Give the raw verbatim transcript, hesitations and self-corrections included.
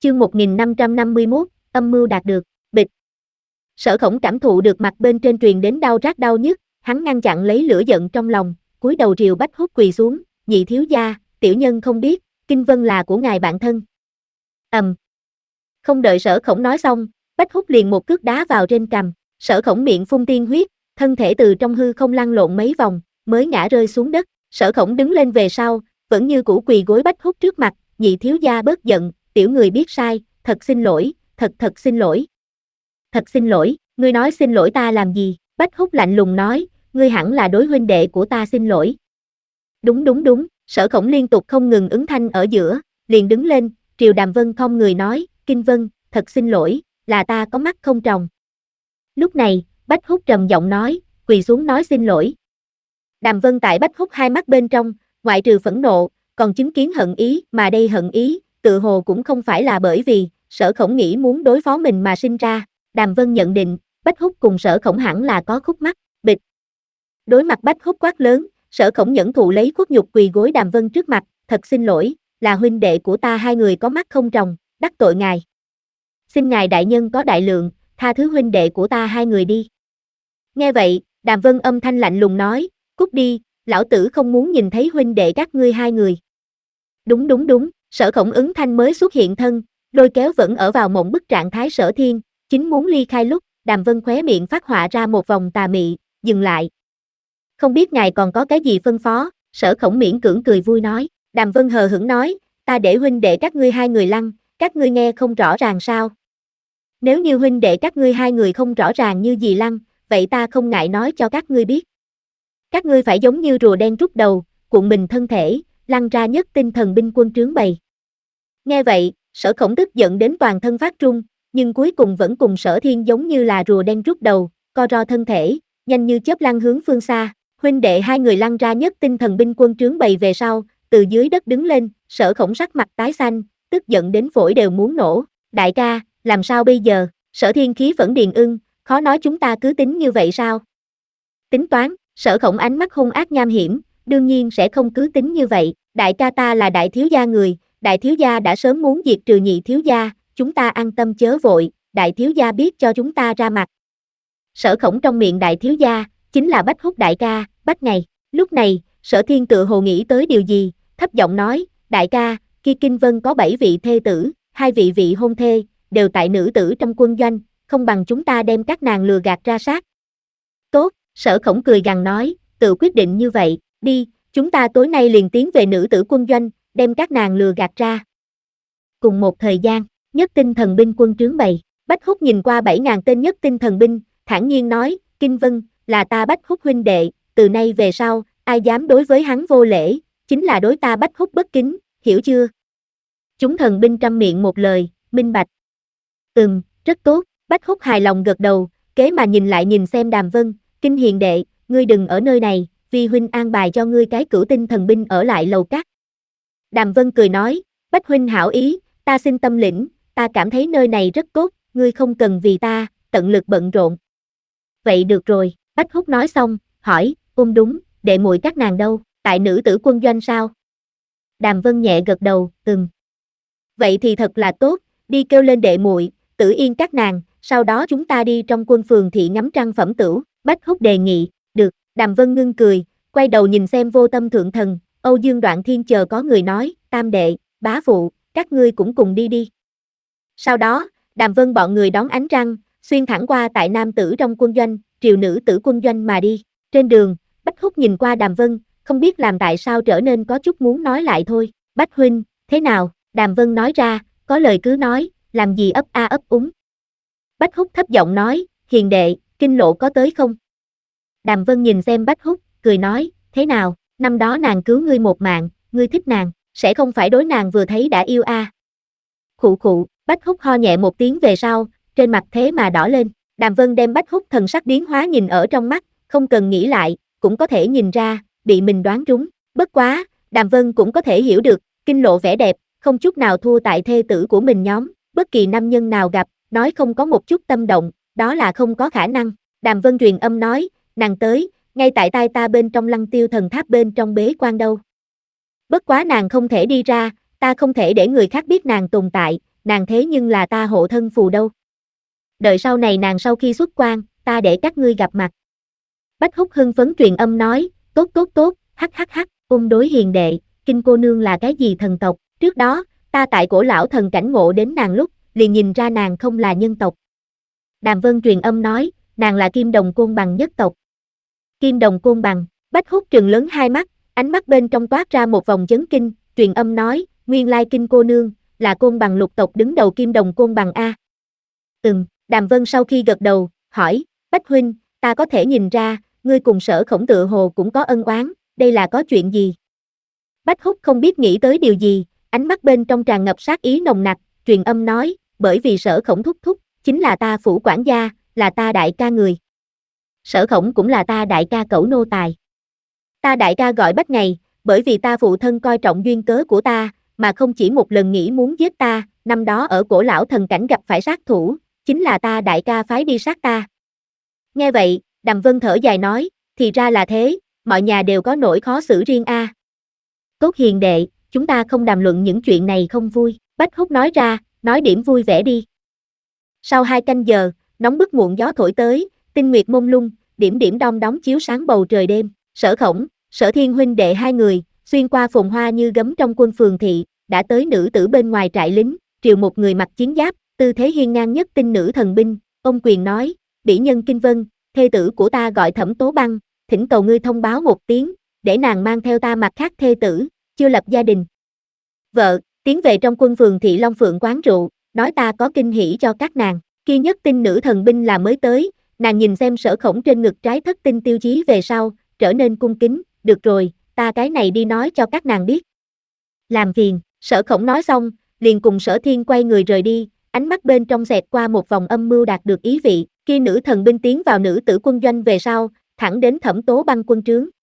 Chương một nghìn năm trăm năm mươi mốt, âm mưu đạt được. Bịch. Sở Khổng cảm thụ được mặt bên trên truyền đến đau rát đau nhức, hắn ngăn chặn lấy lửa giận trong lòng, cúi đầu triều Bách Húc quỳ xuống, nhị thiếu gia, tiểu nhân không biết, Kinh Vân là của ngài bạn thân. Ầm. Um. Không đợi Sở Khổng nói xong, Bách Húc liền một cước đá vào trên cằm, Sở Khổng miệng phun tiên huyết, thân thể từ trong hư không lăn lộn mấy vòng, mới ngã rơi xuống đất. Sở Khổng đứng lên về sau, vẫn như cũ quỳ gối Bách Húc trước mặt, nhị thiếu gia bớt giận, tiểu người biết sai, thật xin lỗi, thật thật xin lỗi. Thật xin lỗi, ngươi nói xin lỗi ta làm gì? Bách Húc lạnh lùng nói, ngươi hẳn là đối huynh đệ của ta xin lỗi. Đúng đúng đúng, Sở Khổng liên tục không ngừng ứng thanh ở giữa, liền đứng lên, triều Đàm Vân không người nói, Kinh Vân, thật xin lỗi, là ta có mắt không tròng. Lúc này, Bách Húc trầm giọng nói, quỳ xuống nói xin lỗi. Đàm Vân tại Bách Húc hai mắt bên trong, ngoại trừ phẫn nộ, còn chứng kiến hận ý, mà đây hận ý, tự hồ cũng không phải là bởi vì Sở Khổng nghĩ muốn đối phó mình mà sinh ra. Đàm Vân nhận định, Bách Húc cùng Sở Khổng hẳn là có khúc mắc. Bịch. Đối mặt Bách Húc quát lớn, Sở Khổng nhẫn thụ lấy khuất nhục quỳ gối Đàm Vân trước mặt, thật xin lỗi, là huynh đệ của ta hai người có mắt không tròng, đắc tội ngài. Xin ngài đại nhân có đại lượng, tha thứ huynh đệ của ta hai người đi. Nghe vậy, Đàm Vân âm thanh lạnh lùng nói, cút đi, lão tử không muốn nhìn thấy huynh đệ các ngươi hai người. Đúng đúng đúng, Sở Khổng ứng thanh mới xuất hiện thân, lôi kéo vẫn ở vào mộng bức trạng thái Sở Thiên, chính muốn ly khai lúc, Đàm Vân khóe miệng phát họa ra một vòng tà mị, dừng lại. Không biết ngài còn có cái gì phân phó, Sở Khổng miễn cưỡng cười vui nói, Đàm Vân hờ hững nói, ta để huynh đệ các ngươi hai người lăn, các ngươi nghe không rõ ràng sao? Nếu như huynh đệ các ngươi hai người không rõ ràng như gì lăn, vậy ta không ngại nói cho các ngươi biết. Các ngươi phải giống như rùa đen rút đầu, cuộn mình thân thể, lăn ra nhất tinh thần binh quân trướng bầy. Nghe vậy, Sở Khổng tức giận đến toàn thân phát run, nhưng cuối cùng vẫn cùng Sở Thiên giống như là rùa đen rút đầu, co ro thân thể, nhanh như chớp lăn hướng phương xa. Huynh đệ hai người lăn ra nhất tinh thần binh quân trướng bầy về sau, từ dưới đất đứng lên, Sở Khổng sắc mặt tái xanh, tức giận đến phổi đều muốn nổ. Đại ca, làm sao bây giờ? Sở Thiên khí phẫn điền ưng, khó nói chúng ta cứ tính như vậy sao? Tính toán, Sở Khổng ánh mắt hung ác nham hiểm, đương nhiên sẽ không cứ tính như vậy, đại ca ta là đại thiếu gia người, đại thiếu gia đã sớm muốn diệt trừ nhị thiếu gia, chúng ta an tâm chớ vội, đại thiếu gia biết cho chúng ta ra mặt. Sở Khổng trong miệng đại thiếu gia, chính là Bách Húc đại ca, Bách Ngày. Lúc này, Sở Thiên tự hồ nghĩ tới điều gì, thấp giọng nói, đại ca, kia Kinh Vân có bảy vị thê tử, hai vị vị hôn thê, đều tại nữ tử trong quân doanh, không bằng chúng ta đem các nàng lừa gạt ra sát. Tốt, Sở Khổng cười gằn nói, tự quyết định như vậy, đi, chúng ta tối nay liền tiến về nữ tử quân doanh, đem các nàng lừa gạt ra. Cùng một thời gian, nhất tinh thần binh quân trướng bầy, Bách Húc nhìn qua bảy ngàn tên nhất tinh thần binh, thản nhiên nói, Kinh Vân, là ta Bách Húc huynh đệ, từ nay về sau, ai dám đối với hắn vô lễ, chính là đối ta Bách Húc bất kính, hiểu chưa? Chúng thần binh trăm miệng một lời, minh bạch. Ừm, rất tốt, Bách Húc hài lòng gật đầu, kế mà nhìn lại nhìn xem Đàm Vân, Kinh hiền đệ, ngươi đừng ở nơi này, vi huynh an bài cho ngươi cái cửu tinh thần binh ở lại lầu cát. Đàm Vân cười nói, Bách huynh hảo ý, ta xin tâm lĩnh, ta cảm thấy nơi này rất tốt, ngươi không cần vì ta, tận lực bận rộn. Vậy được rồi, Bách Húc nói xong, hỏi, ôm đúng, đệ muội các nàng đâu, tại nữ tử quân doanh sao? Đàm Vân nhẹ gật đầu, ừm. Vậy thì thật là tốt, đi kêu lên đệ muội, Tử Yên các nàng, sau đó chúng ta đi trong quân phường thị ngắm trăng phẩm tửu, Bách Húc đề nghị, được, Đàm Vân ngưng cười, quay đầu nhìn xem Vô Tâm Thượng Thần, Âu Dương Đoạn Thiên chờ có người nói, tam đệ, bá phụ, các ngươi cũng cùng đi đi. Sau đó, Đàm Vân bọn người đón ánh trăng, xuyên thẳng qua tại nam tử trong quân doanh, triều nữ tử quân doanh mà đi. Trên đường, Bách Húc nhìn qua Đàm Vân, không biết làm tại sao trở nên có chút muốn nói lại thôi. Bách huynh, thế nào? Đàm Vân nói ra, có lời cứ nói, làm gì ấp a ấp úng. Bách Húc thấp giọng nói, hiền đệ, Kinh Lộ có tới không? Đàm Vân nhìn xem Bách Húc, cười nói, thế nào, năm đó nàng cứu ngươi một mạng, ngươi thích nàng, sẽ không phải đối nàng vừa thấy đã yêu a? À. Khụ khụ, Bách Húc ho nhẹ một tiếng về sau, trên mặt thế mà đỏ lên. Đàm Vân đem Bách Húc thần sắc biến hóa nhìn ở trong mắt, không cần nghĩ lại, cũng có thể nhìn ra, bị mình đoán trúng. Bất quá, Đàm Vân cũng có thể hiểu được, Kinh Lộ vẻ đẹp, không chút nào thua tại thê tử của mình nhóm, bất kỳ nam nhân nào gặp, nói không có một chút tâm động, đó là không có khả năng. Đàm Vân truyền âm nói, nàng tới, ngay tại tai ta bên trong Lăng Tiêu thần tháp bên trong bế quan đâu. Bất quá nàng không thể đi ra, ta không thể để người khác biết nàng tồn tại, nàng thế nhưng là ta hộ thân phù đâu. Đợi sau này nàng sau khi xuất quan, ta để các ngươi gặp mặt. Bách Húc hưng phấn truyền âm nói, tốt tốt tốt, hắc hắc hắc, ung đối hiền đệ, Kinh cô nương là cái gì thần tộc, trước đó, ta tại cổ lão thần cảnh ngộ đến nàng lúc, liền nhìn ra nàng không là nhân tộc. Đàm Vân truyền âm nói, nàng là Kim Đồng Côn Bằng nhất tộc. Kim Đồng Côn Bằng, Bách Húc trừng lớn hai mắt, ánh mắt bên trong toát ra một vòng chấn kinh, truyền âm nói, nguyên lai Kinh cô nương, là Côn Bằng lục tộc đứng đầu Kim Đồng Côn Bằng A. Ừm, Đàm Vân sau khi gật đầu, hỏi, Bách huynh, ta có thể nhìn ra, ngươi cùng Sở Khổng tựa hồ cũng có ân oán, đây là có chuyện gì? Bách Húc không biết nghĩ tới điều gì, ánh mắt bên trong tràn ngập sát ý nồng nặc, truyền âm nói, bởi vì Sở Khổng thúc thúc, chính là ta phủ quản gia, là ta đại ca người. Sở Khổng cũng là ta đại ca cẩu nô tài. Ta đại ca gọi Bách Ngày, bởi vì ta phụ thân coi trọng duyên cớ của ta, mà không chỉ một lần nghĩ muốn giết ta, năm đó ở cổ lão thần cảnh gặp phải sát thủ, chính là ta đại ca phái đi sát ta. Nghe vậy, Đàm Vân thở dài nói, thì ra là thế, mọi nhà đều có nỗi khó xử riêng a. Tốt hiền đệ, chúng ta không đàm luận những chuyện này không vui, Bách Húc nói ra, nói điểm vui vẻ đi. Sau hai canh giờ, nóng bức muộn gió thổi tới, tinh nguyệt mông lung, điểm điểm đom đóm chiếu sáng bầu trời đêm, Sở Khổng, Sở Thiên huynh đệ hai người, xuyên qua phồn hoa như gấm trong quân phường thị, đã tới nữ tử bên ngoài trại lính, triều một người mặc chiến giáp, tư thế hiên ngang nhất tinh nữ thần binh, ông quyền nói, bỉ nhân Kinh Vân, thê tử của ta gọi Thẩm Tố Băng, thỉnh cầu ngươi thông báo một tiếng, để nàng mang theo ta mặt khác thê tử, chưa lập gia đình. Vợ, tiến về trong quân phường thị Long Phượng quán rượu, nói ta có kinh hỉ cho các nàng, kia nhất tinh nữ thần binh là mới tới, nàng nhìn xem Sở Khổng trên ngực trái thất tinh tiêu chí về sau, trở nên cung kính, được rồi, ta cái này đi nói cho các nàng biết. Làm phiền, Sở Khổng nói xong, liền cùng Sở Thiên quay người rời đi, ánh mắt bên trong xẹt qua một vòng âm mưu đạt được ý vị, khi nữ thần binh tiến vào nữ tử quân doanh về sau, thẳng đến Thẩm Tố Băng quân trướng.